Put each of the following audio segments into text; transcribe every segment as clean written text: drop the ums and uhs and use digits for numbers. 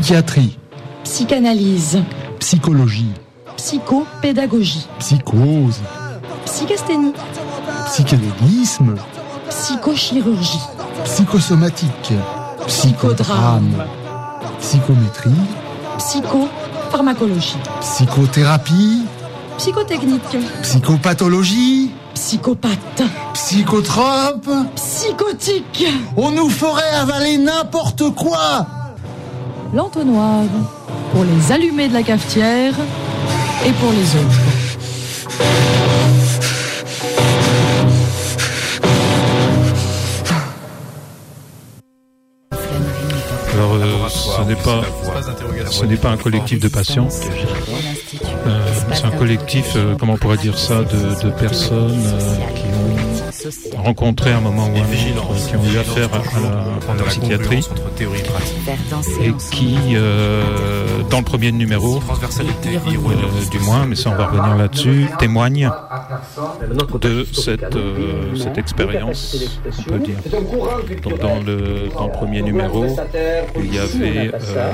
Psychiatrie. Psychanalyse. Psychologie. Psychopédagogie. Psychose. Psychasthénie. Psychédélisme. Psychochirurgie. Psychosomatique. Psychodrame. Psychométrie. Psychopharmacologie. Psychothérapie. Psychotechnique. Psychopathologie. Psychopathe. Psychotrope. Psychotique. On nous ferait avaler n'importe quoi. L'entonnoir. Pour les allumés de la cafetière et pour les autres. Alors, ce n'est pas un collectif de patients. C'est un collectif, comment on pourrait dire ça, de personnes qui ont rencontré un moment ou un autre, qui ont eu affaire à la psychiatrie et qui, dans le premier numéro, du moins, mais ça on va revenir là-dessus, témoignent de cette expérience, on peut dire. Donc dans le premier numéro, il y avait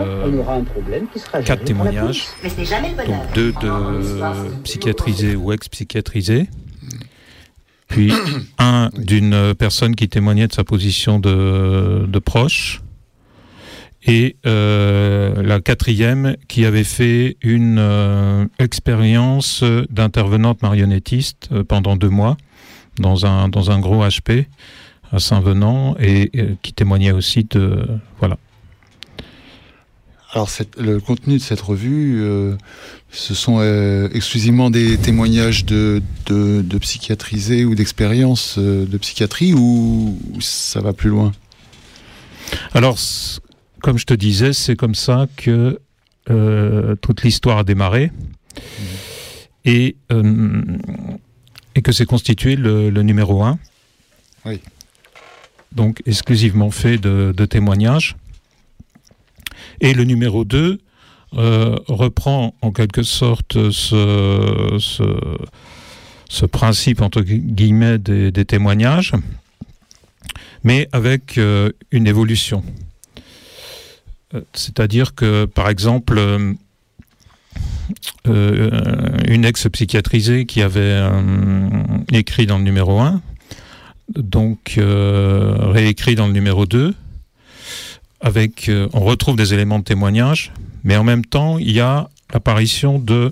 4 témoignages, donc 2 de psychiatrisés ou ex-psychiatrisés, puis un d'une personne qui témoignait de sa position de proche, et la 4e qui avait fait une expérience d'intervenante marionnettiste pendant 2 mois dans un gros HP à Saint-Venant, et qui témoignait aussi de... Voilà. Alors, le contenu de cette revue, ce sont exclusivement des témoignages de psychiatrisés ou d'expériences de psychiatrie, ou ça va plus loin ? Alors, comme je te disais, c'est comme ça que toute l'histoire a démarré, et que s'est constitué le numéro 1. Oui. Donc, exclusivement fait de témoignages. Et le numéro 2 reprend en quelque sorte ce principe, entre guillemets, des témoignages, mais avec une évolution. C'est-à-dire que, par exemple, une ex-psychiatrisée qui avait écrit dans le numéro 1, donc réécrit dans le numéro 2, on retrouve des éléments de témoignage, mais en même temps, il y a l'apparition de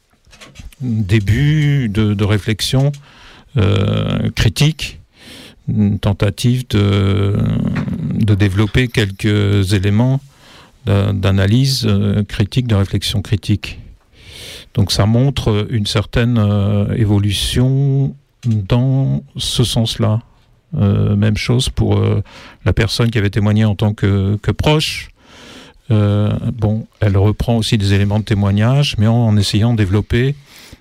début de réflexion critique, une tentative de développer quelques éléments d'analyse critique, de réflexion critique. Donc ça montre une certaine évolution dans ce sens-là. Même chose pour la personne qui avait témoigné en tant que proche. Elle reprend aussi des éléments de témoignage, mais en essayant de développer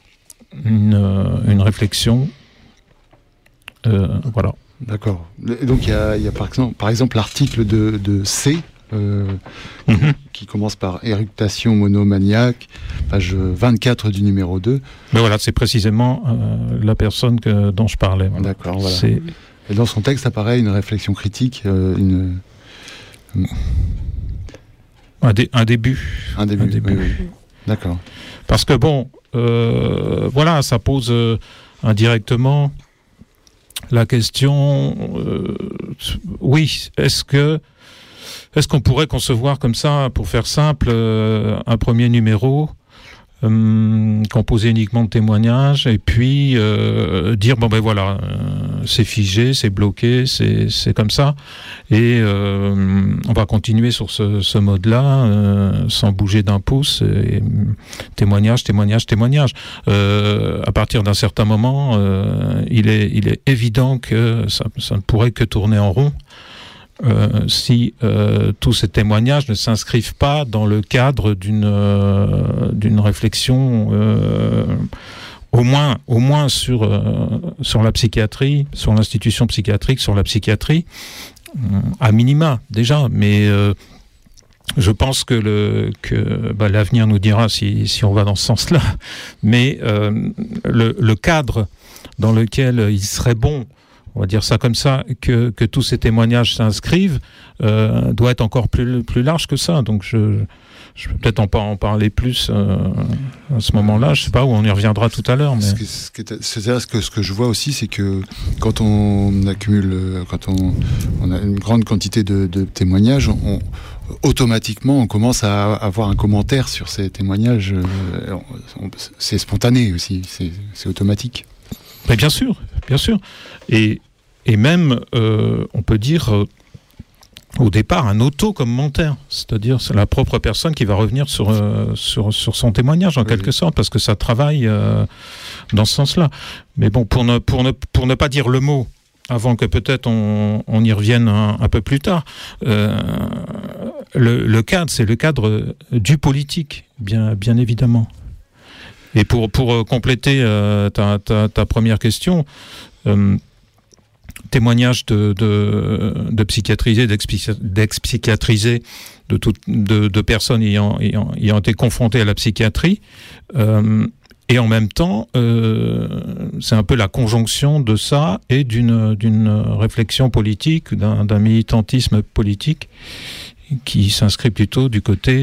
une réflexion. Voilà. D'accord. Et donc il y a par exemple l'article de C, qui commence par éructation monomaniaque, page 24 du numéro 2. Mais voilà, c'est précisément la personne dont je parlais. Voilà. D'accord, voilà. Et dans son texte apparaît une réflexion critique, un début. Un début. Oui. D'accord. Parce que voilà, ça pose indirectement la question, oui, est-ce qu'on pourrait concevoir comme ça, pour faire simple, un premier numéro composé uniquement de témoignages, et puis dire c'est figé, c'est bloqué, c'est comme ça, et on va continuer sur ce mode-là sans bouger d'un pouce, et témoignage. À partir d'un certain moment, il est évident que ça ne pourrait que tourner en rond si tous ces témoignages ne s'inscrivent pas dans le cadre d'une réflexion au moins sur la psychiatrie, sur l'institution psychiatrique, sur la psychiatrie, à minima déjà, mais je pense que l'avenir nous dira si on va dans ce sens-là, mais le cadre dans lequel il serait bon on va dire ça comme ça, que tous ces témoignages s'inscrivent, doit être encore plus large que ça. Donc je peux peut-être en parler plus à ce moment-là. Je sais pas, où on y reviendra tout à l'heure. Mais... Ce que je vois aussi, c'est que quand on accumule, quand on a une grande quantité de témoignages, automatiquement, on commence à avoir un commentaire sur ces témoignages. C'est spontané aussi, c'est automatique. Mais bien sûr. Et même, on peut dire, au départ, un auto-commentaire. C'est-à-dire, c'est la propre personne qui va revenir sur son témoignage, en quelque sorte, parce que ça travaille dans ce sens-là. Mais bon, pour ne pas dire le mot, avant que peut-être on y revienne un peu plus tard, le cadre, c'est le cadre du politique, bien évidemment. Et pour compléter ta première question, témoignages de psychiatrisés, d'ex-psychiatrisés, de personnes ayant été confrontées à la psychiatrie, et en même temps, c'est un peu la conjonction de ça et d'une réflexion politique, d'un militantisme politique qui s'inscrit plutôt du côté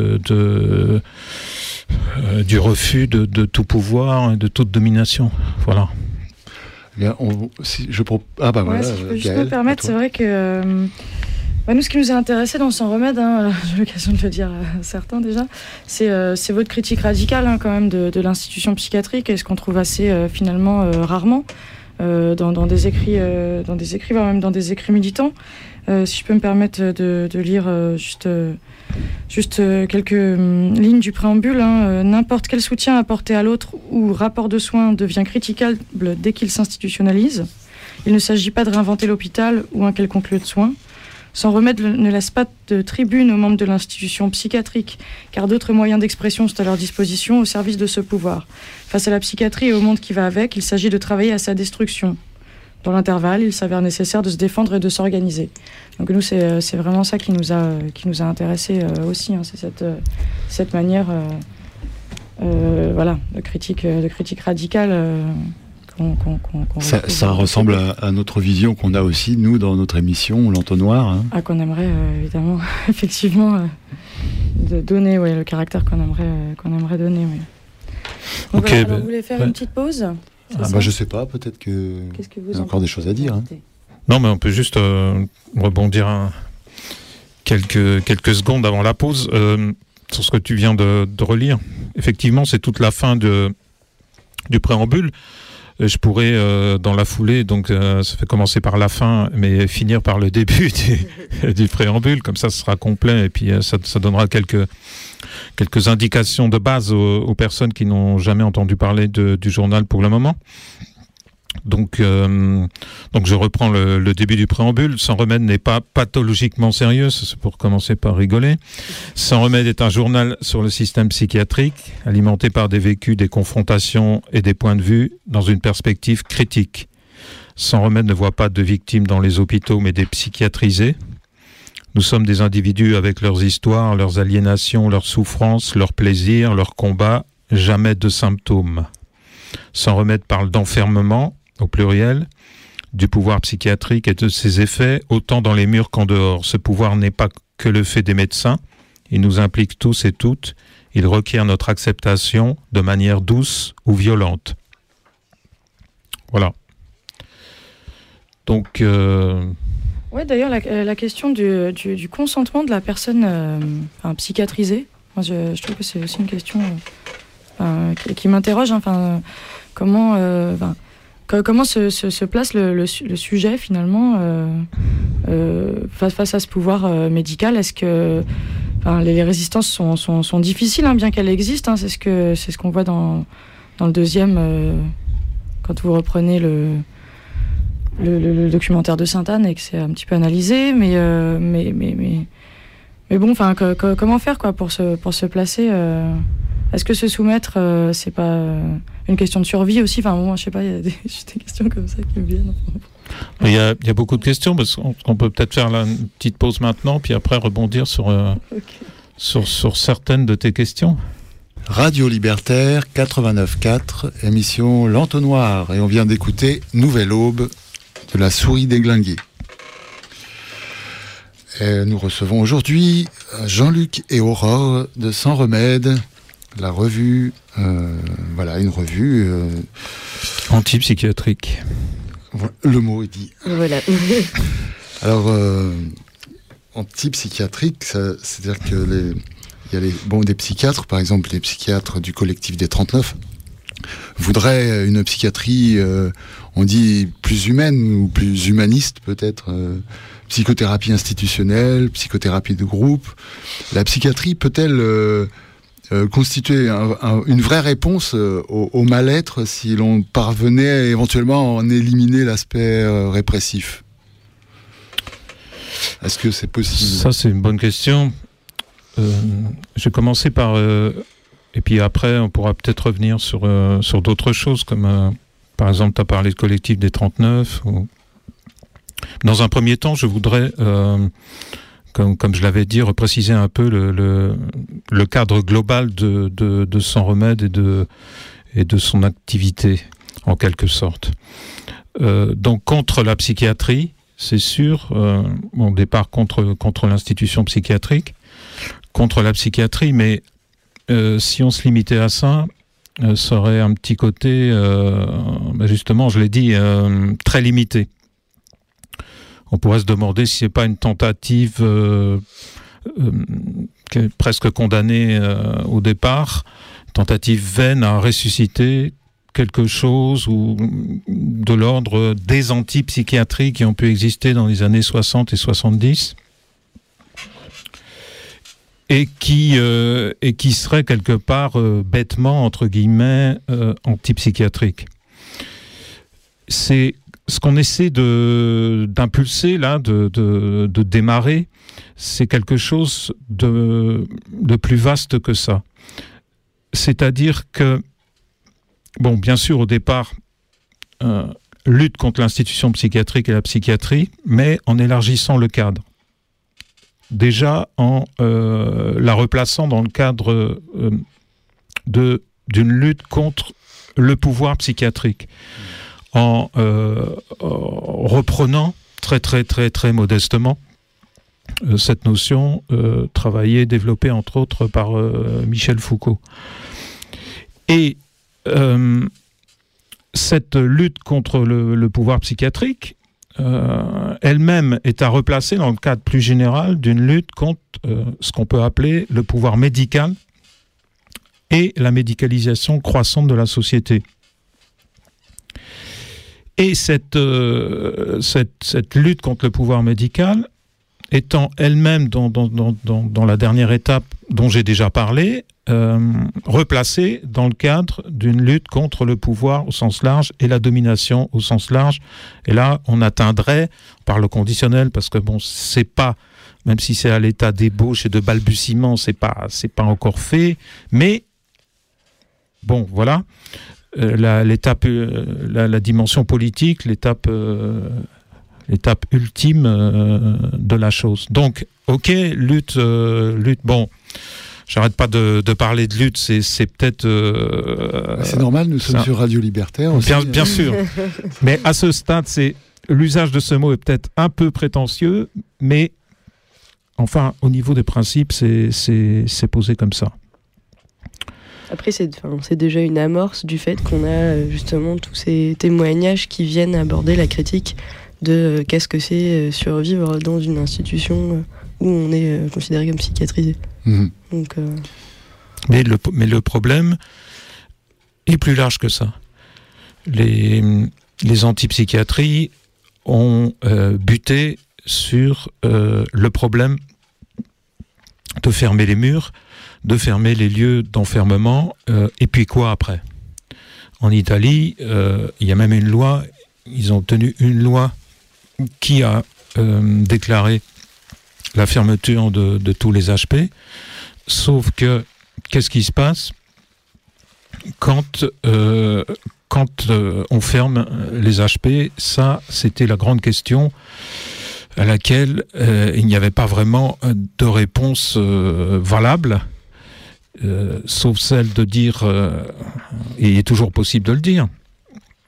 du refus de tout pouvoir et de toute domination. Voilà. Bien, si je peux juste me permettre, c'est vrai que nous, ce qui nous a intéressé dans Sans remède, j'ai l'occasion de le dire à certains déjà, c'est votre critique radicale quand même de l'institution psychiatrique, et ce qu'on trouve assez finalement rarement dans des écrits, voire même dans des écrits militants. Si je peux me permettre de lire juste quelques lignes du préambule. N'importe quel soutien apporté à l'autre ou rapport de soins devient critiquable dès qu'il s'institutionnalise. Il ne s'agit pas de réinventer l'hôpital ou un quelconque lieu de soins. Sans remède ne laisse pas de tribune aux membres de l'institution psychiatrique, car d'autres moyens d'expression sont à leur disposition au service de ce pouvoir. Face à la psychiatrie et au monde qui va avec, il s'agit de travailler à sa destruction. Dans l'intervalle, il s'avère nécessaire de se défendre et de s'organiser. Donc nous, c'est vraiment ça qui nous a intéressés aussi. C'est cette manière, de critique radicale. Ça ressemble à notre vision qu'on a aussi, nous, dans notre émission, l'entonnoir. Qu'on aimerait, évidemment, effectivement, de donner, le caractère qu'on aimerait donner. Oui. Donc, vous voulez faire une petite pause ? Je sais pas, peut-être qu'il y a encore des choses à dire. Non, mais on peut juste rebondir quelques secondes avant la pause sur ce que tu viens de relire. Effectivement, c'est toute la fin du préambule. Je pourrais, dans la foulée, donc ça fait commencer par la fin, mais finir par le début du préambule, comme ça ce sera complet, et puis ça donnera quelques indications de base aux personnes qui n'ont jamais entendu parler du journal pour le moment. Donc je reprends le début du préambule. Sans remède n'est pas pathologiquement sérieux, c'est pour commencer par rigoler. Sans remède est un journal sur le système psychiatrique, alimenté par des vécus, des confrontations et des points de vue dans une perspective critique. Sans remède ne voit pas de victimes dans les hôpitaux, mais des psychiatrisés. Nous sommes des individus avec leurs histoires, leurs aliénations, leurs souffrances, leurs plaisirs, leurs combats, jamais de symptômes. Sans remède parle d'enfermement, au pluriel, du pouvoir psychiatrique et de ses effets, autant dans les murs qu'en dehors. Ce pouvoir n'est pas que le fait des médecins, il nous implique tous et toutes, il requiert notre acceptation de manière douce ou violente. Voilà. Donc... Oui, d'ailleurs, la question du consentement de la personne psychiatrisée, je trouve que c'est aussi une question qui m'interroge. Comment se place le sujet, finalement, face à ce pouvoir médical. Est-ce que les résistances sont difficiles, bien qu'elles existent. C'est ce qu'on voit dans le deuxième, quand vous reprenez le documentaire de Sainte-Anne et que c'est un petit peu analysé, mais bon, comment faire pour se placer Est-ce que se soumettre, c'est pas une question de survie aussi je sais pas, il y a des questions comme ça qui me viennent. Il y a beaucoup de questions, parce qu'on peut peut-être faire une petite pause maintenant, puis après rebondir sur certaines de tes questions. Radio Libertaire 89.4, émission L'Entonnoir, et on vient d'écouter Nouvelle Aube de la souris déglinguée. Et nous recevons aujourd'hui Jean-Luc et Aurore de Sans Remède, la revue, une revue antipsychiatrique. Le mot est dit. Voilà. Alors, antipsychiatrique, c'est-à-dire que il y a des psychiatres, par exemple les psychiatres du collectif des 39, voudraient une psychiatrie, on dit plus humaine ou plus humaniste peut-être, psychothérapie institutionnelle, psychothérapie de groupe. La psychiatrie peut-elle constituer une vraie réponse au mal-être si l'on parvenait éventuellement à en éliminer l'aspect répressif? Est-ce que c'est possible? Ça, c'est une bonne question. Je vais commencer par... et puis après, on pourra peut-être revenir sur d'autres choses, comme par exemple, tu as parlé de collectif des 39. Dans un premier temps, je voudrais, comme je l'avais dit, repréciser un peu le cadre global de Sans Remède et de son activité, en quelque sorte. Donc, contre la psychiatrie, c'est sûr, au départ contre l'institution psychiatrique, contre la psychiatrie, mais si on se limitait à ça, ça aurait un petit côté, justement, je l'ai dit, très limité. On pourrait se demander si c'est pas une tentative qui est presque condamnée au départ, tentative vaine à ressusciter quelque chose ou de l'ordre des antipsychiatries qui ont pu exister dans les années 60 et 70 et qui serait quelque part bêtement, entre guillemets, antipsychiatrique. C'est ce qu'on essaie d'impulser là, de démarrer, c'est quelque chose de plus vaste que ça. C'est-à-dire que, bon, bien sûr, au départ, lutte contre l'institution psychiatrique et la psychiatrie, mais en élargissant le cadre. Déjà en la replaçant dans le cadre d'une lutte contre le pouvoir psychiatrique. En reprenant très très très très modestement cette notion travaillée, développée entre autres par Michel Foucault. Et cette lutte contre le pouvoir psychiatrique elle-même est à replacer dans le cadre plus général d'une lutte contre ce qu'on peut appeler le pouvoir médical et la médicalisation croissante de la société. Et cette lutte contre le pouvoir médical étant elle-même dans la dernière étape dont j'ai déjà parlé, replacée dans le cadre d'une lutte contre le pouvoir au sens large et la domination au sens large. Et là, on atteindrait, par le conditionnel, parce que bon, c'est pas, même si c'est à l'état d'ébauche et de balbutiement, c'est pas encore fait, mais bon, voilà. L'étape, la dimension politique, l'étape ultime de la chose. Donc, ok, lutte, bon, j'arrête pas de parler de lutte, c'est peut-être... c'est normal, nous sommes sur Radio Libertaire aussi. Bien sûr, mais à ce stade, l'usage de ce mot est peut-être un peu prétentieux, mais enfin, au niveau des principes, c'est posé comme ça. Après, c'est déjà une amorce du fait qu'on a justement tous ces témoignages qui viennent aborder la critique de qu'est-ce que c'est survivre dans une institution où on est considéré comme psychiatrisé. Mmh. Donc, mais le problème est plus large que ça. Les antipsychiatries ont buté sur le problème de fermer les murs, de fermer les lieux d'enfermement, et puis quoi après? En Italie, il y a même une loi, ils ont obtenu une loi qui a déclaré la fermeture de tous les HP, sauf que, qu'est-ce qui se passe quand on ferme les HP? Ça, c'était la grande question à laquelle il n'y avait pas vraiment de réponse valable, sauf celle de dire, et il est toujours possible de le dire,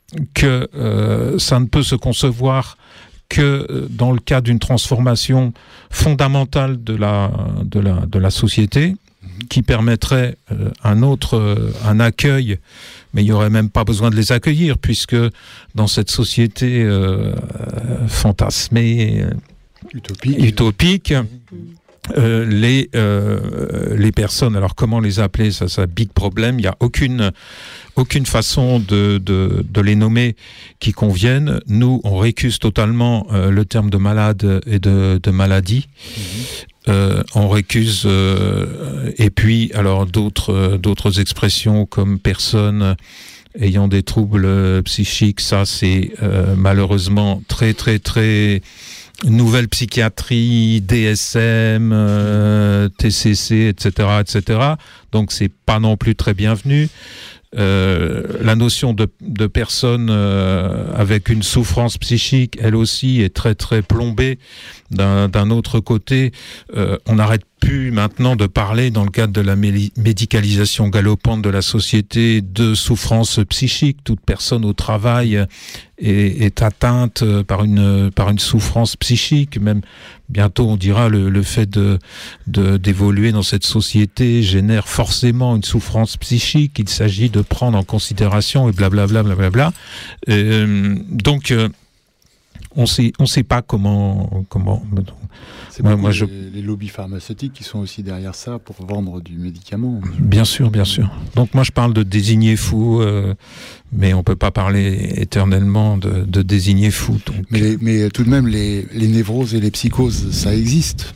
que ça ne peut se concevoir que dans le cadre d'une transformation fondamentale de la société, qui permettrait un accueil, mais il n'y aurait même pas besoin de les accueillir, puisque dans cette société fantasmée, utopique, les personnes, alors comment les appeler, ça big problème, il n'y a aucune façon de les nommer qui convienne. Nous, on récuse totalement le terme de malade et de maladie. On récuse et puis alors d'autres expressions comme personne ayant des troubles psychiques, ça c'est malheureusement très très très nouvelle psychiatrie, DSM, TCC, etc., etc. Donc c'est pas non plus très bienvenu. La notion de personne avec une souffrance psychique, elle aussi, est très très plombée. D'un autre côté, on n'arrête plus maintenant de parler, dans le cadre de la médicalisation galopante de la société, de souffrance psychique. Toute personne au travail est atteinte par une souffrance psychique. Même bientôt, on dira le fait d'évoluer dans cette société génère forcément une souffrance psychique. Il s'agit de prendre en considération et blablabla, blablabla. Donc on sait pas comment. C'est les lobbies pharmaceutiques qui sont aussi derrière ça pour vendre du médicament. Bien sûr. Donc moi je parle de désigner fou, mais on peut pas parler éternellement de désigner fou. Donc... Mais tout de même, les névroses et les psychoses, ça existe.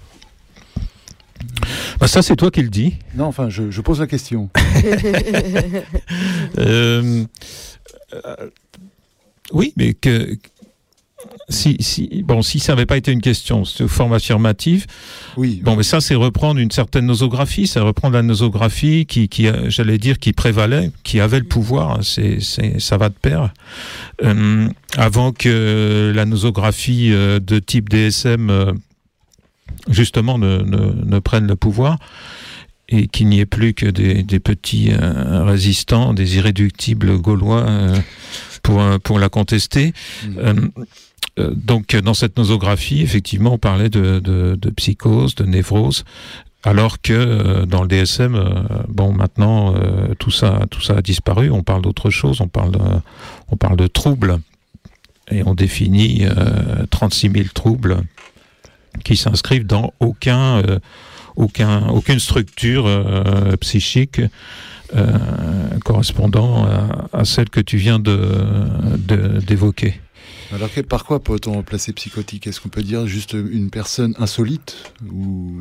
Bah ça c'est toi qui le dis. Non, enfin je pose la question. Oui, mais si ça n'avait pas été une question sous forme affirmative, oui. Bon, mais ça c'est reprendre une certaine nosographie, c'est reprendre la nosographie qui j'allais dire, qui prévalait, qui avait le pouvoir. Ça va de pair. Avant que la nosographie de type DSM justement ne prenne le pouvoir et qu'il n'y ait plus que des petits résistants, des irréductibles gaulois pour la contester. Donc dans cette nosographie, effectivement, on parlait de psychose, de névrose, alors que dans le DSM, maintenant tout ça a disparu. On parle d'autre chose, on parle de troubles, et on définit 36 000 troubles qui s'inscrivent dans aucune structure psychique correspondant à celle que tu viens d'évoquer. Alors par quoi peut-on remplacer psychotique ? Est-ce qu'on peut dire juste une personne insolite ou...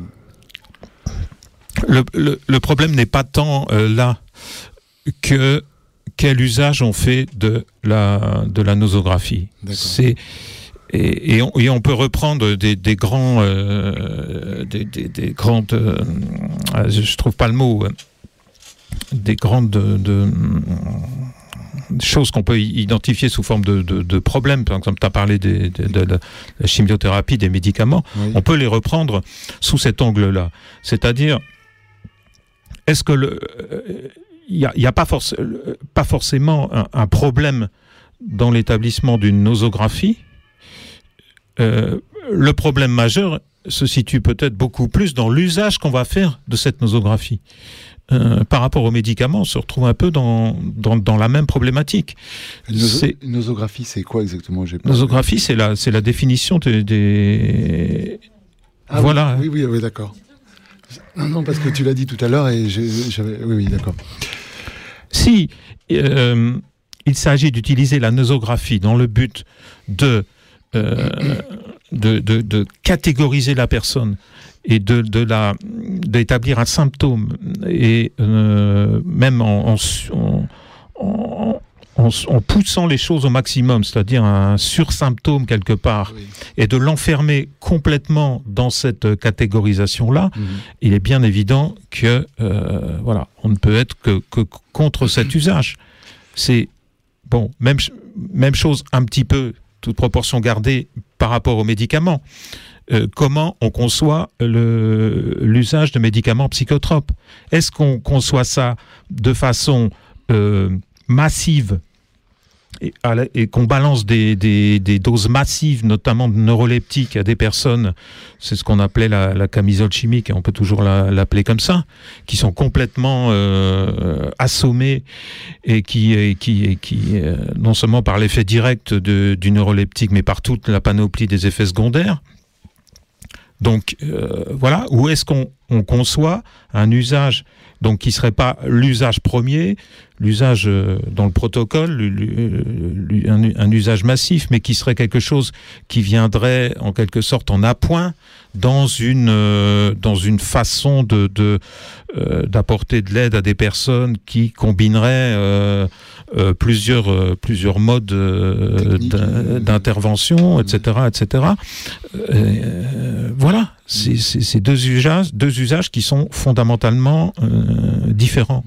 Le problème n'est pas tant là que quel usage on fait de la nosographie. C'est et on peut reprendre des grandes, je trouve pas le mot, des grandes choses qu'on peut identifier sous forme de problèmes. Par exemple, tu as parlé de la chimiothérapie, des médicaments. Oui. On peut les reprendre sous cet angle-là. C'est-à-dire, est-ce que il n'y a pas forcément un problème dans l'établissement d'une nosographie. Le problème majeur se situe peut-être beaucoup plus dans l'usage qu'on va faire de cette nosographie. Par rapport aux médicaments, on se retrouve un peu dans la même problématique. Une nosographie, c'est quoi exactement ? Nosographie, c'est la définition des... Ah, voilà. Oui, d'accord. Non, parce que tu l'as dit tout à l'heure et j'avais... Oui, d'accord. Si il s'agit d'utiliser la nosographie dans le but de catégoriser la personne et d'établir un symptôme, et même en poussant les choses au maximum, c'est-à-dire un sursymptôme quelque part, oui, et de l'enfermer complètement dans cette catégorisation-là, il est bien évident que on ne peut être que contre cet usage. C'est même chose un petit peu, toute proportion gardée, par rapport aux médicaments. Comment on conçoit l'usage de médicaments psychotropes ? Est-ce qu'on conçoit ça de façon massive et qu'on balance des doses massives, notamment de neuroleptiques, à des personnes, c'est ce qu'on appelait la camisole chimique, et on peut toujours l'appeler comme ça, qui sont complètement assommés et qui non seulement par l'effet direct du neuroleptique, mais par toute la panoplie des effets secondaires. Donc voilà, où est-ce qu'on conçoit un usage donc qui serait pas l'usage premier, l'usage dans le protocole, un usage massif, mais qui serait quelque chose qui viendrait en quelque sorte en appoint dans une façon d'apporter de l'aide à des personnes qui combineraient plusieurs modes d'intervention, etc., etc. Voilà, c'est deux usages qui sont fondamentalement différents.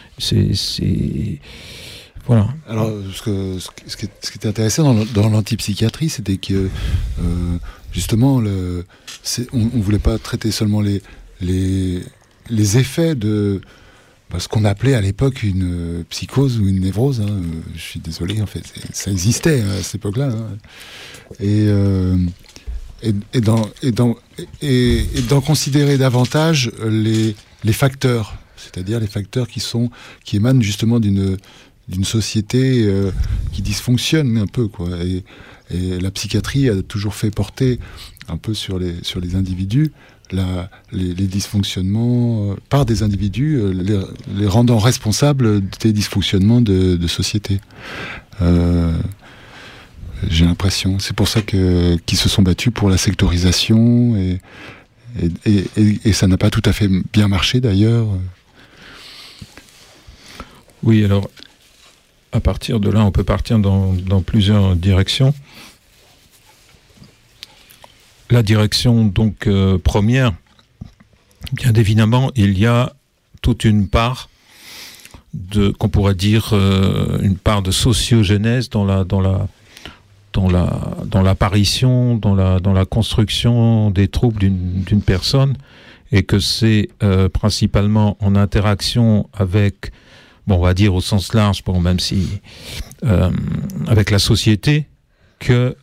Voilà. Alors, ce qui était intéressant dans l'antipsychiatrie, c'était que justement, on voulait pas traiter seulement les effets de ce qu'on appelait à l'époque une psychose ou une névrose. Hein. Je suis désolé, en fait, ça existait à cette époque-là. Hein. Et d'en considérer davantage les facteurs, c'est-à-dire les facteurs qui émanent justement d'une société qui dysfonctionne un peu, quoi. Et la psychiatrie a toujours fait porter un peu sur les individus les dysfonctionnements par des individus, les rendant responsables des dysfonctionnements de société. J'ai l'impression. C'est pour ça qu'ils se sont battus pour la sectorisation et ça n'a pas tout à fait bien marché d'ailleurs. Oui, alors à partir de là, on peut partir dans plusieurs directions. La direction donc première, bien évidemment, il y a toute une part qu'on pourrait dire une part de sociogénèse dans l'apparition, dans la construction des troubles d'une personne, et que c'est principalement en interaction avec, on va dire au sens large, même si avec la société, que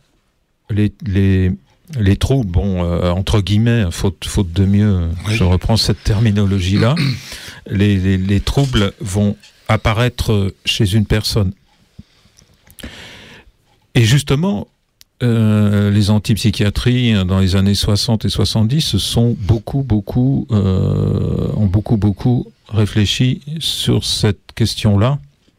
les troubles, entre guillemets, faute de mieux, oui. Je reprends cette terminologie-là, les troubles vont apparaître chez une personne. Et justement, les antipsychiatries dans les années 60 et 70 ont beaucoup réfléchi sur cette question-là,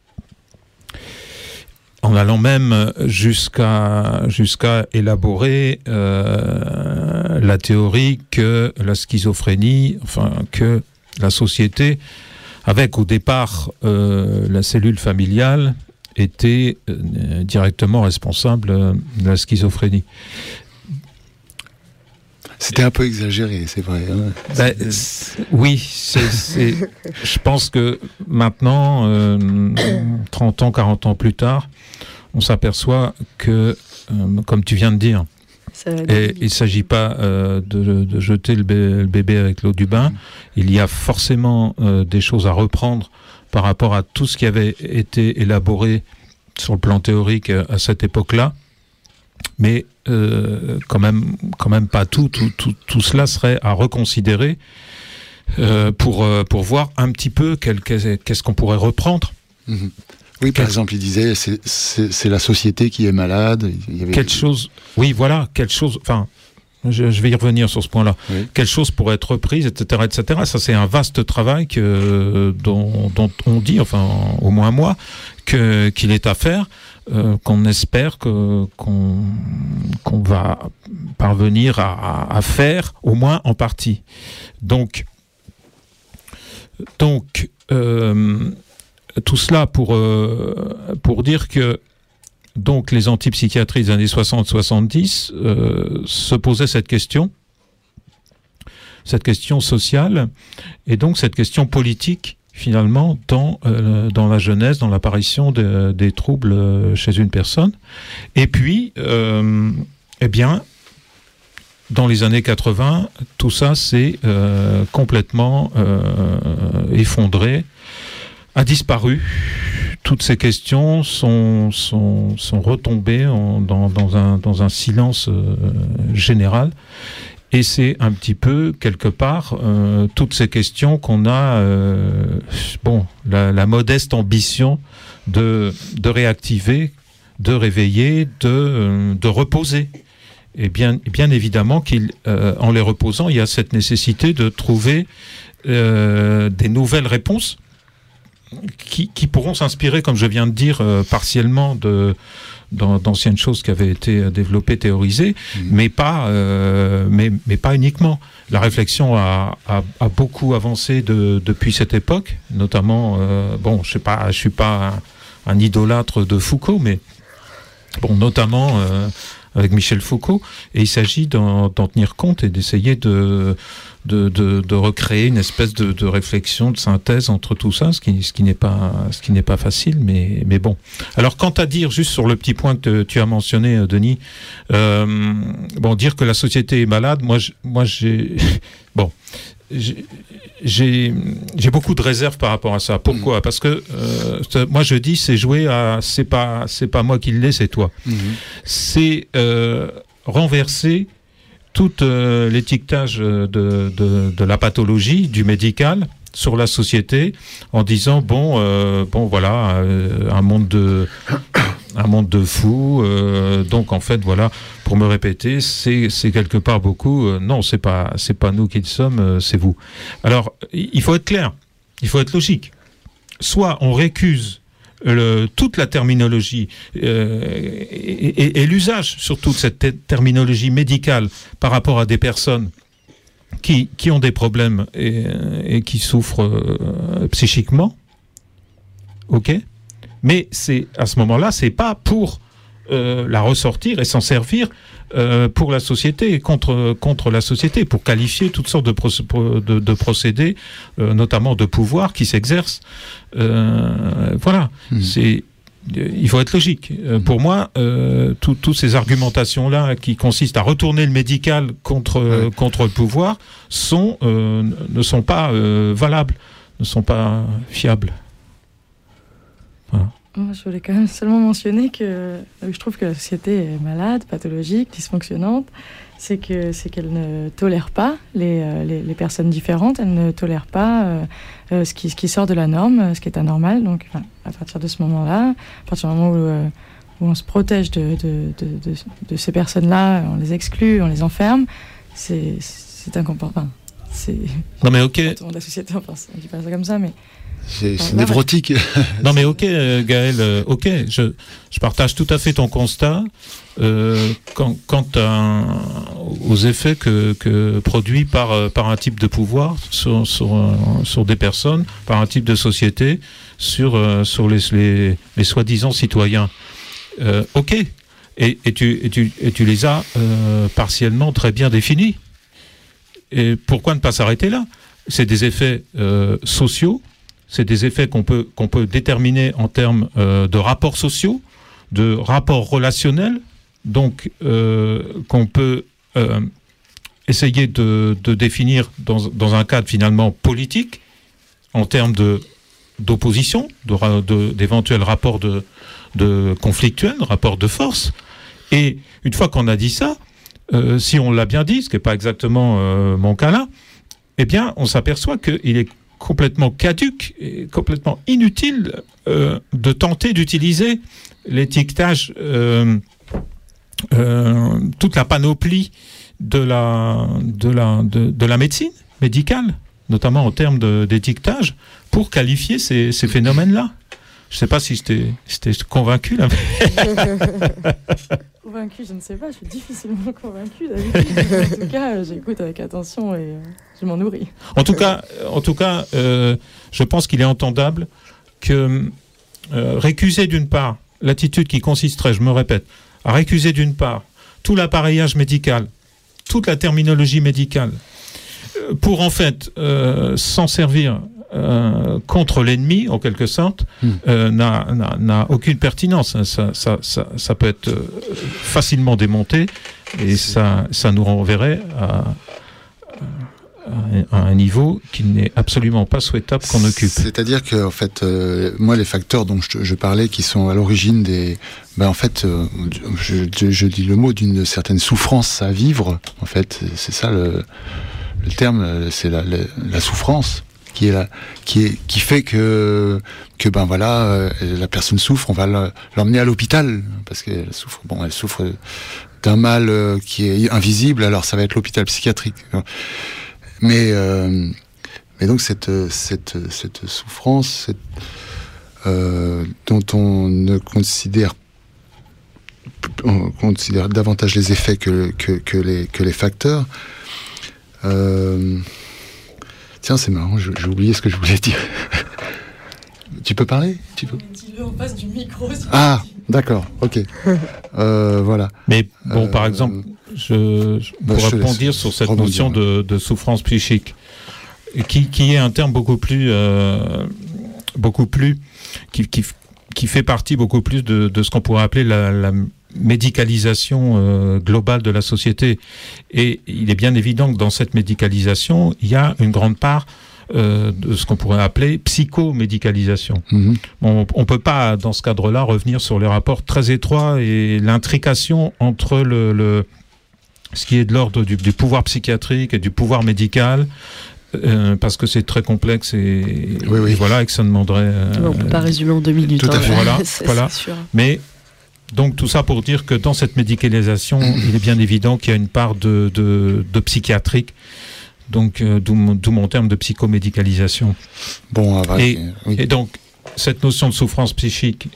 en allant même jusqu'à élaborer la théorie que la schizophrénie, que la société, avec au départ la cellule familiale, était directement responsable de la schizophrénie. C'était un peu exagéré, c'est vrai. Hein. Oui, je pense que maintenant, 30 ans, 40 ans plus tard, on s'aperçoit que, comme tu viens de dire, il ne s'agit pas de jeter le bébé avec l'eau du bain. Il y a forcément des choses à reprendre par rapport à tout ce qui avait été élaboré sur le plan théorique à cette époque-là. Mais quand même pas tout cela serait à reconsidérer pour voir un petit peu qu'est-ce qu'on pourrait reprendre. Mmh. Oui, par exemple, il disait c'est la société qui est malade. Quelque chose. Oui, voilà, quelque chose. Enfin, je vais y revenir sur ce point-là. Oui. Quelque chose pourrait être reprise, etc., etc. Ça, c'est un vaste travail dont on dit, enfin, au moins moi, qu'il est à faire. Qu'on espère qu'on va parvenir à faire, au moins en partie. Donc tout cela pour dire que donc les antipsychiatries des années 60-70 se posaient cette question sociale, et donc cette question politique, finalement, dans la jeunesse, dans l'apparition des troubles chez une personne. Et puis, eh bien, dans les années 80, tout ça s'est complètement effondré, a disparu toutes ces questions sont retombées dans un silence général. Et c'est un petit peu, quelque part, toutes ces questions qu'on a, la modeste ambition de réactiver, de réveiller, de reposer. Et bien évidemment qu'en les reposant, il y a cette nécessité de trouver des nouvelles réponses qui pourront s'inspirer, comme je viens de dire, partiellement d'anciennes choses qui avaient été développées, théorisées, mais pas uniquement. La réflexion a beaucoup avancé depuis cette époque, notamment, je suis pas un idolâtre de Foucault, mais notamment avec Michel Foucault, et il s'agit d'en tenir compte et d'essayer de recréer une espèce de réflexion, de synthèse entre tout ça, ce qui n'est pas facile, mais bon. Alors, quant à dire, juste sur le petit point que tu as mentionné, Denis, dire que la société est malade, j'ai beaucoup de réserves par rapport à ça. Pourquoi ? Parce que moi je dis c'est jouer à c'est pas moi qui l'ai, c'est toi. C'est renverser tout l'étiquetage de la pathologie, du médical sur la société, en disant un monde de fous, donc en fait voilà, pour me répéter, c'est quelque part beaucoup, non, c'est pas nous qui le sommes, c'est vous. Alors il faut être clair, il faut être logique. Soit on récuse toute la terminologie et l'usage surtout de cette terminologie médicale par rapport à des personnes qui ont des problèmes et qui souffrent psychiquement, ok ? Mais c'est à ce moment-là, c'est pas pour la ressortir et s'en servir pour la société, contre la société, pour qualifier toutes sortes de procédés, notamment de pouvoir qui s'exercent. Voilà, il faut être logique. Pour moi, toutes ces argumentations-là qui consistent à retourner le médical contre le pouvoir ne sont pas valables, ne sont pas fiables. Voilà. Je voulais quand même seulement mentionner que je trouve que la société est malade, pathologique, dysfonctionnante. C'est qu'elle ne tolère pas les personnes différentes, elle ne tolère pas ce qui sort de la norme, ce qui est anormal. Donc à partir de ce moment-là, à partir du moment où on se protège de ces personnes-là, on les exclut, on les enferme, c'est un comportement. Non mais ok. De la société, on dit pas ça comme ça, mais... C'est névrotique. Non mais ok Gaël, ok, je partage tout à fait ton constat quant aux effets que produit par un type de pouvoir sur des personnes, par un type de société, sur les soi-disant citoyens. Ok, et tu les as partiellement très bien définis. Et pourquoi ne pas s'arrêter là ? C'est des effets sociaux. C'est des effets qu'on peut déterminer en termes de rapports sociaux, de rapports relationnels, donc qu'on peut essayer de définir dans un cadre finalement politique, en termes d'opposition, d'éventuels rapports de conflictuels, rapports de force. Et une fois qu'on a dit ça, si on l'a bien dit, ce qui n'est pas exactement mon cas là, eh bien on s'aperçoit qu'il est complètement caduque et complètement inutile de tenter d'utiliser l'étiquetage, toute la panoplie de la médecine médicale, notamment en termes d'étiquetage, pour qualifier ces phénomènes-là. Je ne sais pas si je t'ai convaincu là. Convaincu, je ne sais pas, je suis difficilement convaincu d'habitude. En tout cas, j'écoute avec attention et je m'en nourris. En tout cas, je pense qu'il est entendable que récuser d'une part l'attitude qui consisterait, je me répète, à récuser d'une part tout l'appareillage médical, toute la terminologie médicale, pour en fait s'en servir contre l'ennemi, en quelque sorte, n'a aucune pertinence. Ça peut être facilement démonté et ça nous renverrait à un niveau qui n'est absolument pas souhaitable qu'on occupe. C'est-à-dire que, en fait, moi, les facteurs dont je parlais, qui sont à l'origine des... en fait, je dis le mot d'une certaine souffrance à vivre. En fait, c'est ça le terme, c'est la souffrance qui fait que la personne souffre. On va l'emmener à l'hôpital parce qu'elle souffre. Bon, elle souffre d'un mal qui est invisible. Alors, ça va être l'hôpital psychiatrique. Mais donc cette souffrance dont on considère davantage les effets que les facteurs. Tiens, c'est marrant, j'ai oublié ce que je voulais dire. Tu peux parler ? Dis-le en face du micro. Ah, d'accord, ok. Voilà. Mais bon, par exemple, pour rebondir sur cette notion de souffrance psychique, qui est un terme beaucoup plus qui fait partie beaucoup plus de ce qu'on pourrait appeler la médicalisation globale de la société. Et il est bien évident que dans cette médicalisation, il y a une grande part de ce qu'on pourrait appeler psychomédicalisation. On ne peut pas, dans ce cadre-là, revenir sur les rapports très étroits et l'intrication entre ce qui est de l'ordre du pouvoir psychiatrique et du pouvoir médical, parce que c'est très complexe et voilà, et que ça demanderait... on ne peut pas résumer en 2 minutes. Tout à fait. Voilà. Sûr. Mais donc tout ça pour dire que dans cette médicalisation, il est bien évident qu'il y a une part de psychiatrique. Donc, d'où mon terme de psychomédicalisation. Bon, et donc, cette notion de souffrance psychique,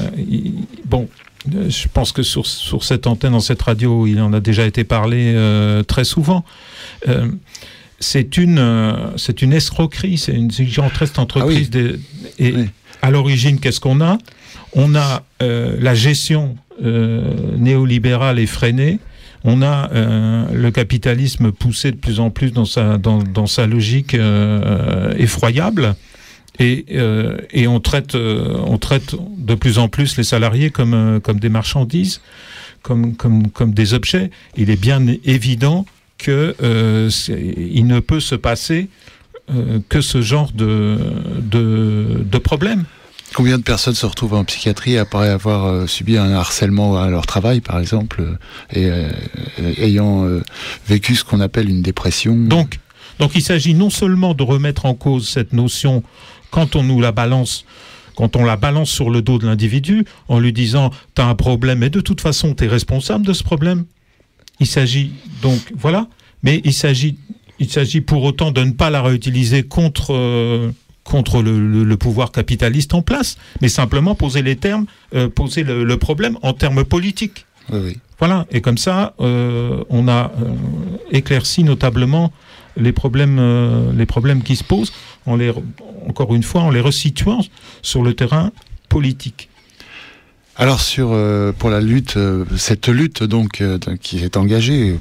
je pense que sur cette antenne, dans cette radio, il en a déjà été parlé très souvent. C'est une escroquerie, c'est une gigantesque entreprise. À l'origine, qu'est-ce qu'on a ? On a la gestion néolibérale effrénée. On a le capitalisme poussé de plus en plus dans sa logique effroyable et on traite de plus en plus les salariés comme des marchandises, comme des objets. Il est bien évident que il ne peut se passer que ce genre de problème. Combien de personnes se retrouvent en psychiatrie après avoir subi un harcèlement à leur travail, par exemple, et ayant vécu ce qu'on appelle une dépression ? Donc il s'agit non seulement de remettre en cause cette notion quand on la balance sur le dos de l'individu, en lui disant « t'as un problème et de toute façon t'es responsable de ce problème ». Il s'agit donc, voilà, mais il s'agit pour autant de ne pas la réutiliser contre le pouvoir capitaliste en place, mais simplement poser le problème en termes politiques. Oui. Voilà, et comme ça, on a éclairci notablement les problèmes qui se posent, encore une fois, en les resituant sur le terrain politique. Alors pour la lutte, cette lutte donc qui est engagée,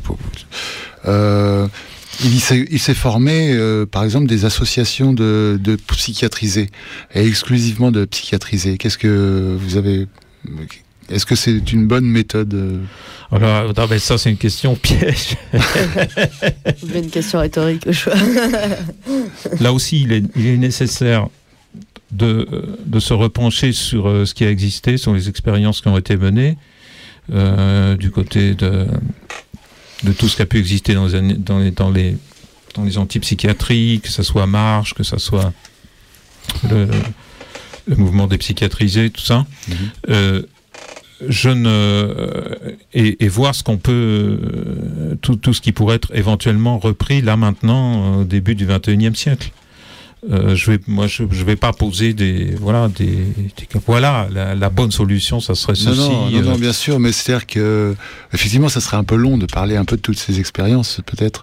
il s'est formé, par exemple, des associations de psychiatrisés, et exclusivement de psychiatrisés. Est-ce que c'est une bonne méthode Alors, non, mais ça, c'est une question piège. C'est une question rhétorique au choix. Là aussi, il est nécessaire de se repencher sur ce qui a existé, sur les expériences qui ont été menées, du côté de tout ce qui a pu exister dans les antipsychiatries, que ce soit Marche, que ce soit le mouvement des psychiatrisés, tout ça. Et voir ce qu'on peut, tout ce qui pourrait être éventuellement repris là maintenant au début du XXIe siècle. Je vais pas poser la bonne solution, ça serait ceci. Non, bien sûr, mais c'est-à-dire que effectivement, ça serait un peu long de parler un peu de toutes ces expériences, peut-être.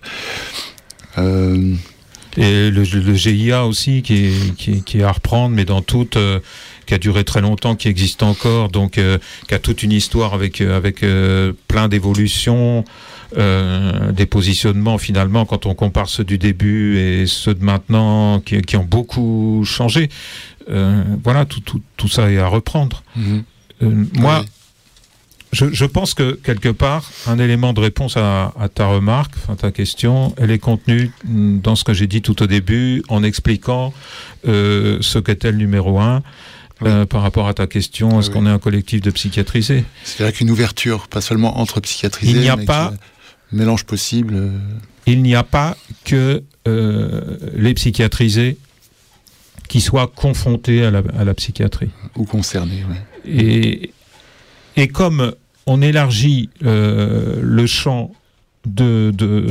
Et le GIA aussi, qui est à reprendre, mais dans toute, qui a duré très longtemps, qui existe encore, donc qui a toute une histoire avec plein d'évolutions. Des positionnements finalement quand on compare ceux du début et ceux de maintenant qui ont beaucoup changé, voilà, tout ça est à reprendre. Moi, je pense que quelque part, un élément de réponse à ta remarque, enfin ta question, elle est contenue dans ce que j'ai dit tout au début, en expliquant ce qu'était le numéro 1. Par rapport à ta question, est-ce qu'on est un collectif de psychiatrisés ? C'est-à-dire qu'une ouverture, pas seulement entre psychiatrisés, il n'y a mais pas un mélange possible. Il n'y a pas que les psychiatrisés qui soient confrontés à la psychiatrie. Ou concernés, oui. Et comme on élargit le champ de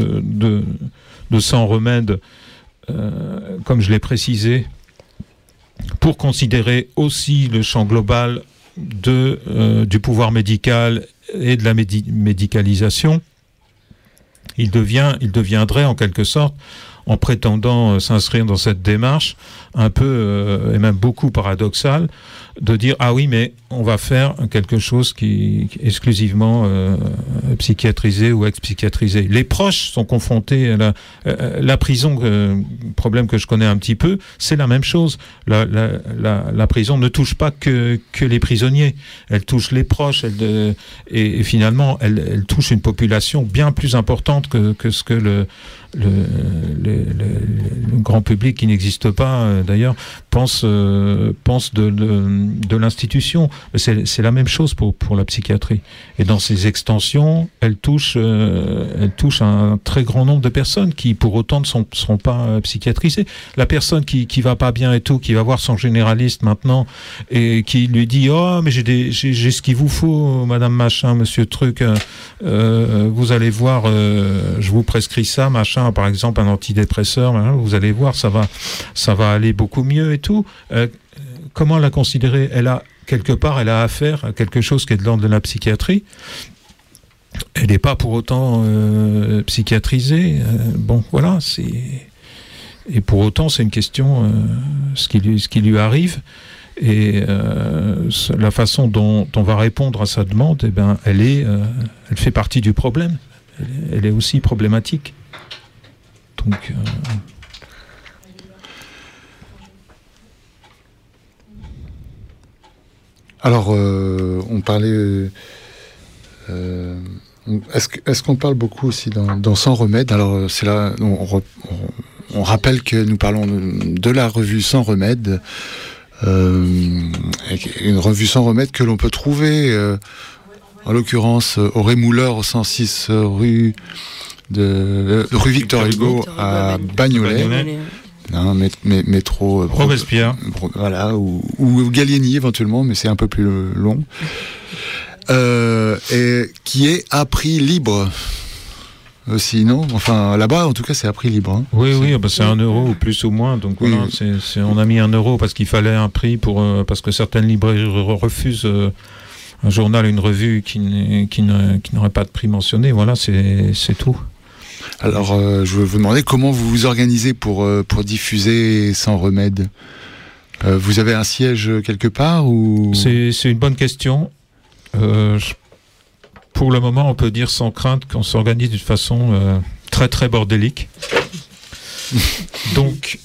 Sans Remède, comme je l'ai précisé, pour considérer aussi le champ global du pouvoir médical et de la médicalisation, il deviendrait en quelque sorte, en prétendant s'inscrire dans cette démarche, un peu, et même beaucoup paradoxale, de dire « Ah oui, mais on va faire quelque chose qui est exclusivement psychiatrisé ou ex-psychiatrisé ». Les proches sont confrontés à la prison, problème que je connais un petit peu, c'est la même chose. La prison ne touche pas que les prisonniers, elle touche les proches, et finalement, elle touche une population bien plus importante que ce que le grand public qui n'existe pas d'ailleurs pense de l'institution. C'est la même chose pour la psychiatrie. Et dans ses extensions, elle touche un très grand nombre de personnes qui pour autant ne seront pas psychiatrisées. La personne qui va pas bien et tout, qui va voir son généraliste maintenant et qui lui dit « Oh, mais j'ai ce qu'il vous faut, madame machin, monsieur truc, vous allez voir, je vous prescris ça, machin, par exemple un antidépresseur, vous allez voir, ça va aller beaucoup mieux et tout. » Comment la considérer ? Quelque part, elle a affaire à quelque chose qui est de l'ordre de la psychiatrie. Elle n'est pas pour autant psychiatrisée. Bon, voilà, et pour autant, c'est une question, ce qui lui arrive. Et la façon dont on va répondre à sa demande, eh ben, elle fait partie du problème. Elle est aussi problématique. Donc... Alors, on parlait... est-ce qu'on parle beaucoup aussi dans Sans Remède ? Alors, c'est là, on rappelle que nous parlons de la revue Sans Remède, une revue Sans Remède que l'on peut trouver, en l'occurrence, au Rémouleur, au 106 rue Victor Hugo à Bagnolet. Non, métro Robespierre, voilà, ou Gallieni éventuellement, mais c'est un peu plus long, et qui est à prix libre aussi, non ? Enfin, là-bas, en tout cas, c'est à prix libre. Hein. Oui, bah, c'est 1 euro, ou plus ou moins. Donc oui. Voilà, on a mis 1 euro parce qu'il fallait un prix parce que certaines librairies refusent un journal, une revue qui n'aurait pas de prix mentionné. Voilà, c'est tout. Alors, je veux vous demander comment vous vous organisez pour diffuser Sans Remède. Vous avez un siège quelque part ou... C'est une bonne question. Pour le moment, on peut dire sans crainte qu'on s'organise d'une façon très très bordélique. Donc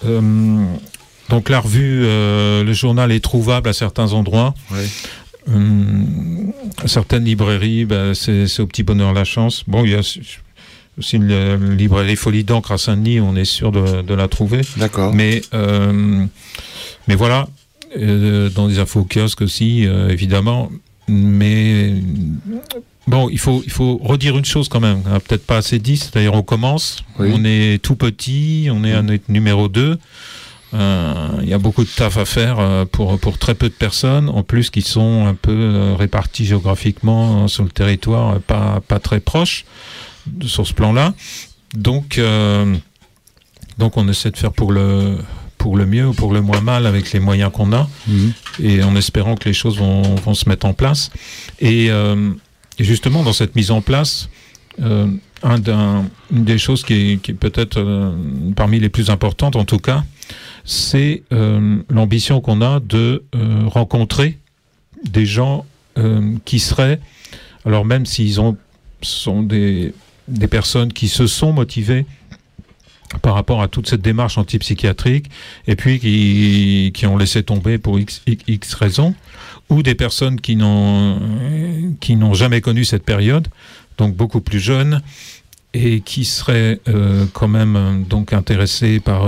la revue, le journal est trouvable à certains endroits. Ouais. Certaines librairies, c'est au Petit Bonheur la Chance. Bon, il y a aussi une librairie Folie d'encre à Saint-Denis, on est sûr de la trouver. D'accord. Mais voilà, dans des info-kiosques aussi, évidemment. Mais bon, il faut redire une chose quand même. On n'a peut-être pas assez dit, c'est-à-dire on commence, oui. On est tout petit, on est à notre numéro 2. Il y a beaucoup de taf à faire pour très peu de personnes, en plus qui sont un peu répartis géographiquement sur le territoire, pas très proches. Sur ce plan-là, donc on essaie de faire pour le mieux ou pour le moins mal avec les moyens qu'on a, et en espérant que les choses vont se mettre en place. Et justement, dans cette mise en place, une des choses qui est peut-être parmi les plus importantes, en tout cas, c'est l'ambition qu'on a de rencontrer des gens qui seraient, alors même s'ils sont des personnes qui se sont motivées par rapport à toute cette démarche antipsychiatrique et puis qui ont laissé tomber pour X raisons, ou des personnes qui n'ont jamais connu cette période, donc beaucoup plus jeunes, et qui seraient quand même donc intéressés par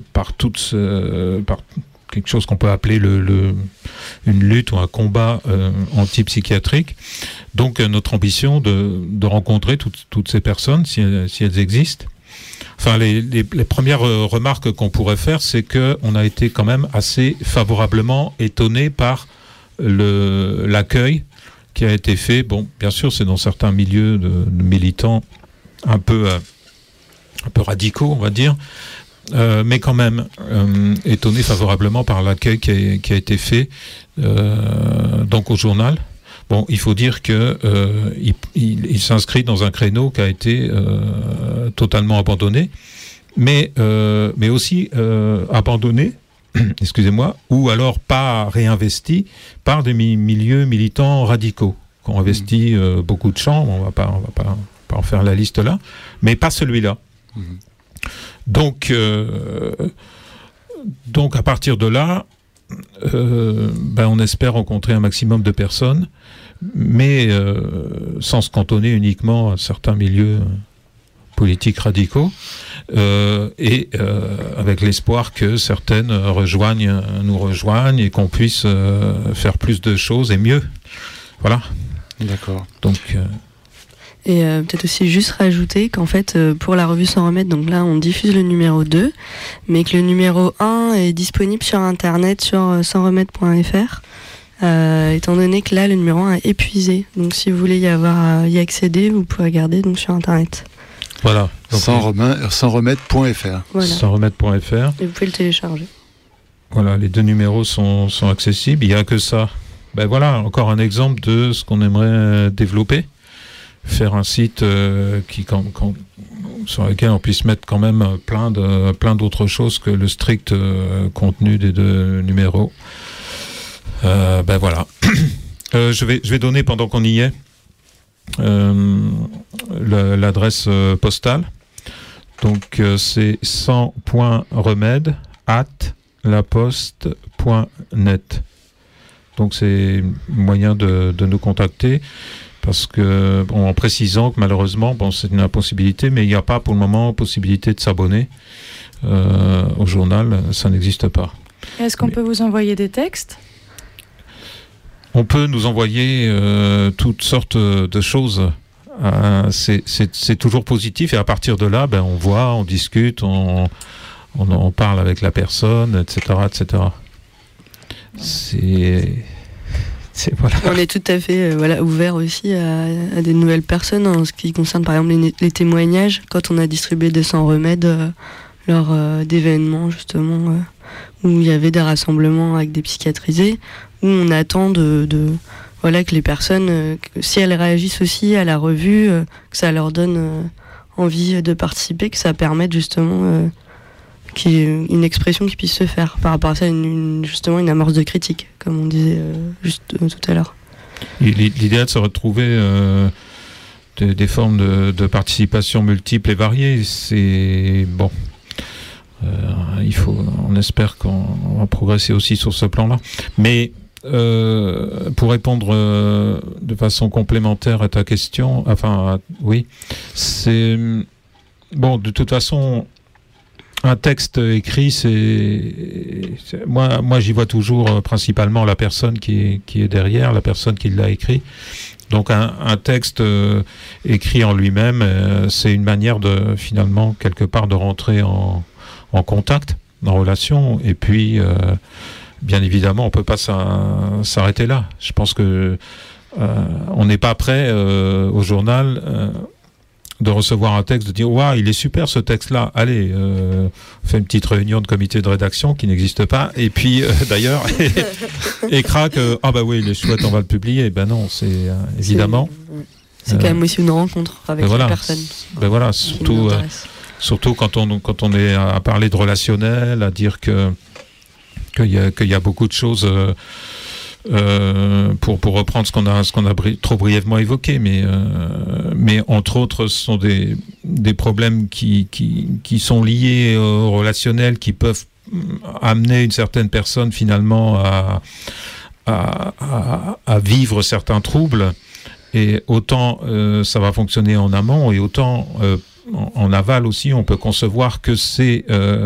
quelque chose qu'on peut appeler une lutte ou un combat anti-psychiatrique. Donc notre ambition de rencontrer toutes ces personnes, si elles existent. Enfin, les premières remarques qu'on pourrait faire, c'est qu'on a été quand même assez favorablement étonné par l'accueil qui a été fait. Bon, bien sûr, c'est dans certains milieux de militants un peu radicaux, on va dire, mais quand même étonné favorablement par l'accueil qui a été fait donc au journal. Bon, il faut dire que il s'inscrit dans un créneau qui a été totalement abandonné, mais aussi abandonné, excusez-moi, ou alors pas réinvesti par des milieux militants radicaux qui ont investi beaucoup de champs. On va pas en faire la liste là, mais pas celui-là. Donc à partir de là, on espère rencontrer un maximum de personnes, mais sans se cantonner uniquement à certains milieux politiques radicaux, et avec l'espoir que certaines nous rejoignent et qu'on puisse faire plus de choses et mieux. Voilà. D'accord. Donc... Et peut-être aussi juste rajouter qu'en fait, pour la revue Sans Remède, donc là on diffuse le numéro 2, mais que le numéro 1 est disponible sur internet sur sansremède.fr, étant donné que là le numéro 1 est épuisé. Donc si vous voulez y accéder, vous pouvez regarder donc sur internet. Voilà. Sansremède.fr. Voilà. Sansremède.fr. Et vous pouvez le télécharger. Voilà, les deux numéros sont accessibles. Il n'y a que ça. Ben voilà, encore un exemple de ce qu'on aimerait développer. Faire un site sur lequel on puisse mettre quand même plein d'autres choses que le strict contenu des deux numéros. Voilà. Je vais donner, pendant qu'on y est, l'adresse postale. Donc c'est 100.remède@laposte.net. Donc c'est moyen de nous contacter. Parce que, en précisant que malheureusement, c'est une impossibilité, mais il n'y a pas pour le moment possibilité de s'abonner au journal, ça n'existe pas. Est-ce qu'on peut vous envoyer des textes ? On peut nous envoyer toutes sortes de choses. C'est toujours positif, et à partir de là, on voit, on discute, on parle avec la personne, etc., etc. Voilà. On est tout à fait ouvert aussi à des nouvelles personnes en ce qui concerne par exemple les témoignages. Quand on a distribué des Sans Remède lors d'événements justement où il y avait des rassemblements avec des psychiatrisés, où on attend que les personnes, si elles réagissent aussi à la revue, que ça leur donne envie de participer, que ça permette justement qu'il y ait une expression qui puisse se faire par rapport à ça, justement une amorce de critique, comme on disait juste tout à l'heure. L'idéal serait de trouver des formes de participation multiples et variées. C'est bon. On espère qu'on va progresser aussi sur ce plan-là. Mais pour répondre de façon complémentaire à ta question, oui, c'est bon. De toute façon, un texte écrit, moi j'y vois toujours principalement la personne qui est derrière, la personne qui l'a écrit. Donc un texte écrit en lui-même, c'est une manière finalement quelque part de rentrer en contact, en relation. Et puis bien évidemment, on peut pas s'arrêter là. Je pense que on n'est pas prêt au journal de recevoir un texte, de dire « Waouh, il est super ce texte-là, allez, on fait une petite réunion de comité de rédaction qui n'existe pas, et puis d'ailleurs, et craque, oui, il est chouette, on va le publier ». Ben non, c'est évidemment... C'est quand même aussi une rencontre avec la personne. Ben voilà, surtout quand on est à parler de relationnel, à dire qu'il y a beaucoup de choses... pour reprendre ce qu'on a trop brièvement évoqué, mais entre autres, ce sont des problèmes qui sont liés au relationnel, qui peuvent amener une certaine personne finalement vivre certains troubles, et autant ça va fonctionner en amont, et autant en aval aussi, on peut concevoir que c'est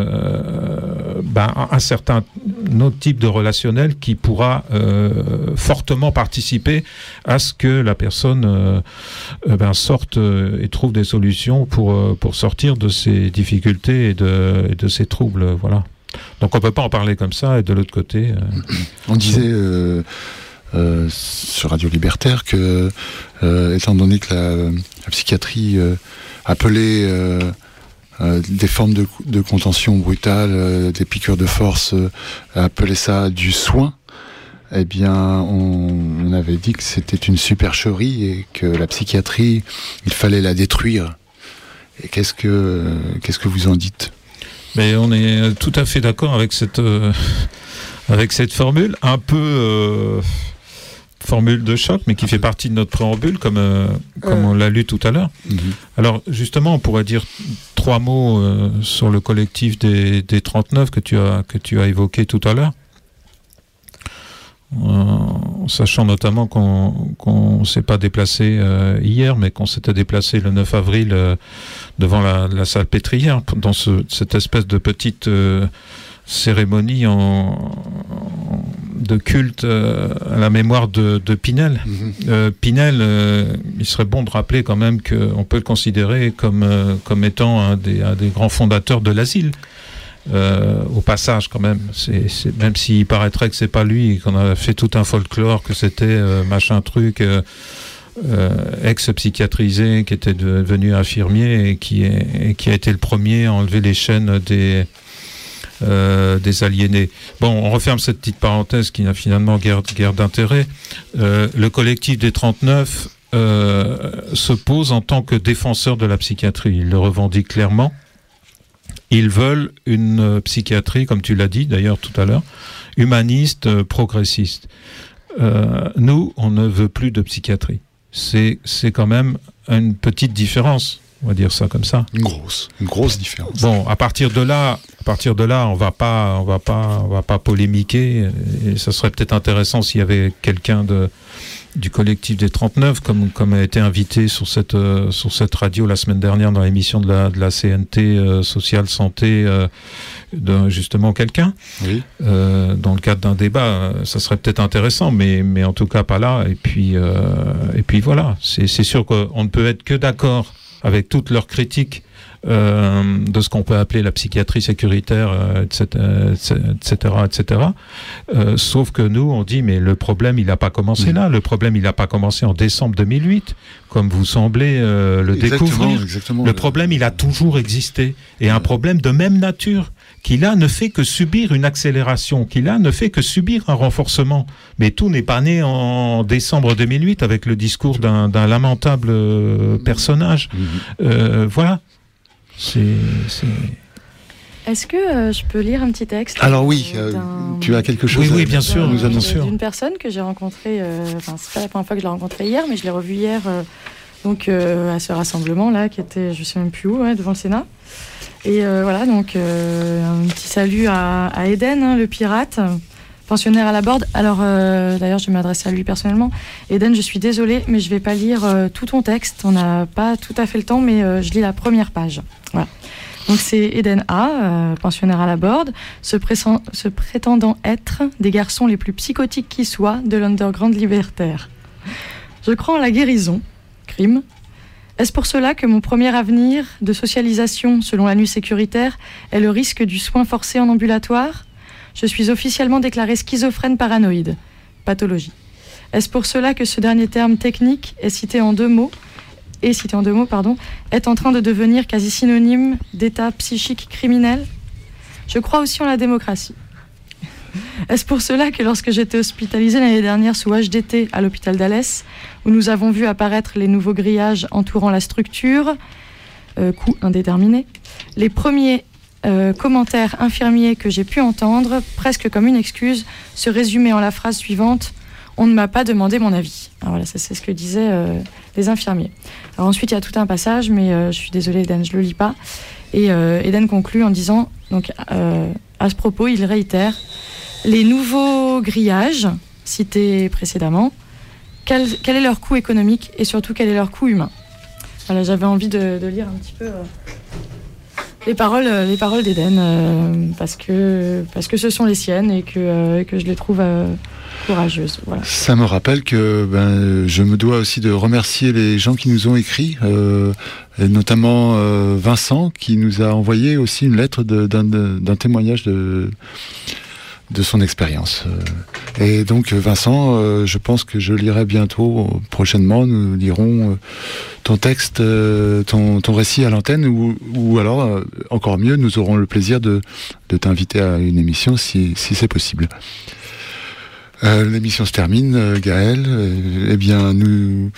un certain autre type de relationnel qui pourra fortement participer à ce que la personne sorte et trouve des solutions pour sortir de ses difficultés et de ses troubles. Voilà. Donc on peut pas en parler comme ça, et de l'autre côté... On disait sur Radio Libertaire que, étant donné que la psychiatrie appelait des formes de contention brutale, des piqûres de force, appelait ça du soin, eh bien on avait dit que c'était une supercherie et que la psychiatrie, il fallait la détruire. Et qu'est-ce que vous en dites ? Mais on est tout à fait d'accord avec cette formule, un peu formule de choc, mais qui fait partie de notre préambule, comme on l'a lu tout à l'heure. Mm-hmm. Alors justement, on pourrait dire 3 mots sur le collectif des 39 que tu as évoqué tout à l'heure. Sachant notamment qu'on s'est pas déplacé hier, mais qu'on s'était déplacé le 9 avril devant la salle pétrière, dans cette espèce de petite cérémonie de culte à la mémoire de Pinel. Mm-hmm. Pinel, il serait bon de rappeler quand même qu'on peut le considérer comme étant un des grands fondateurs de l'asile. Au passage quand même, même s'il paraîtrait que c'est pas lui et qu'on a fait tout un folklore que c'était machin truc ex-psychiatrisé qui était devenu infirmier et qui a été le premier à enlever les chaînes des aliénés. Bon, on referme cette petite parenthèse qui n'a finalement guère d'intérêt. Le collectif des 39 se pose en tant que défenseur de la psychiatrie. Il le revendique clairement. Ils veulent une psychiatrie, comme tu l'as dit d'ailleurs tout à l'heure, humaniste, progressiste. Nous, on ne veut plus de psychiatrie. C'est quand même une petite différence, on va dire ça comme ça. Une grosse différence. Bon, à partir de là, on va pas polémiquer. Et ça serait peut-être intéressant s'il y avait quelqu'un du collectif des 39, comme a été invité sur cette radio la semaine dernière dans l'émission de la CNT Social Santé, justement quelqu'un. Oui. Dans le cadre d'un débat, ça serait peut-être intéressant, mais en tout cas pas là. Et puis voilà, c'est sûr qu'on ne peut être que d'accord avec toutes leurs critiques de ce qu'on peut appeler la psychiatrie sécuritaire, etc. Sauf que nous, on dit, mais le problème, il n'a pas commencé là. Le problème, il n'a pas commencé en décembre 2008, comme vous semblez le découvrir. Exactement. Le problème, il a toujours existé. Et un problème de même nature, qui là ne fait que subir une accélération, qui là ne fait que subir un renforcement. Mais tout n'est pas né en décembre 2008 avec le discours d'un lamentable personnage. Voilà. Est-ce que je peux lire un petit texte ? Alors oui, tu as quelque chose oui, bien sûr, nous annoncer. D'une personne que j'ai rencontrée, c'est pas la première fois que je l'ai rencontrée hier, mais je l'ai revue hier à ce rassemblement-là, qui était, je sais même plus où, devant le Sénat. Et voilà, donc un petit salut à Eden, le pirate, pensionnaire à la Borde. Alors, d'ailleurs, je vais m'adresser à lui personnellement. Eden, je suis désolée, mais je vais pas lire tout ton texte. On n'a pas tout à fait le temps, mais je lis la première page. Voilà. Donc, c'est Eden A, pensionnaire à la Borde, se prétendant être des garçons les plus psychotiques qui soient de l'underground libertaire. Je crois en la guérison. Crime. Est-ce pour cela que mon premier avenir de socialisation, selon la nuit sécuritaire, est le risque du soin forcé en ambulatoire ? Je suis officiellement déclarée schizophrène paranoïde. Pathologie. Est-ce pour cela que ce dernier terme technique cité en deux mots, est en train de devenir quasi synonyme d'état psychique criminel ? Je crois aussi en la démocratie. Est-ce pour cela que lorsque j'étais hospitalisée l'année dernière sous HDT à l'hôpital d'Alès, où nous avons vu apparaître les nouveaux grillages entourant la structure, coût indéterminé, les premiers commentaires infirmiers que j'ai pu entendre, presque comme une excuse, se résumaient en la phrase suivante: on ne m'a pas demandé mon avis. Alors voilà, ça, c'est ce que disaient les infirmiers. Alors ensuite, il y a tout un passage, mais je suis désolée, Eden, je ne le lis pas. Et Eden conclut en disant, donc, à ce propos, il réitère: les nouveaux grillages cités précédemment. Quel est leur coût économique et surtout quel est leur coût humain? Voilà, j'avais envie de lire un petit peu les paroles d'Eden parce que ce sont les siennes et que je les trouve courageuses. Voilà. Ça me rappelle que je me dois aussi de remercier les gens qui nous ont écrit, et notamment Vincent qui nous a envoyé aussi une lettre d'un témoignage de son expérience. Et donc Vincent, je pense que je lirai bientôt, prochainement, nous lirons ton texte, ton récit à l'antenne, ou alors, encore mieux, nous aurons le plaisir de t'inviter à une émission si c'est possible. L'émission se termine, Gaël. Eh bien, nous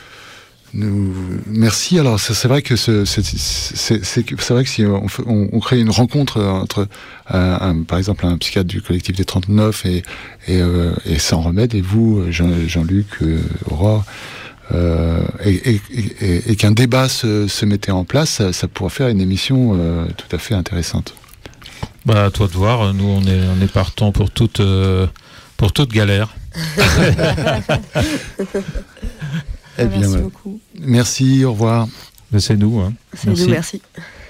merci. Alors c'est vrai que c'est vrai que si on crée une rencontre entre par exemple un psychiatre du collectif des 39 et Sans Remède et vous, Jean-Luc, Aurore, et qu'un débat se mettait en place, ça pourrait faire une émission tout à fait intéressante. À toi de voir. Nous on est partant pour toute galère. Eh bien, merci beaucoup. Merci, au revoir. C'est nous. C'est nous, merci.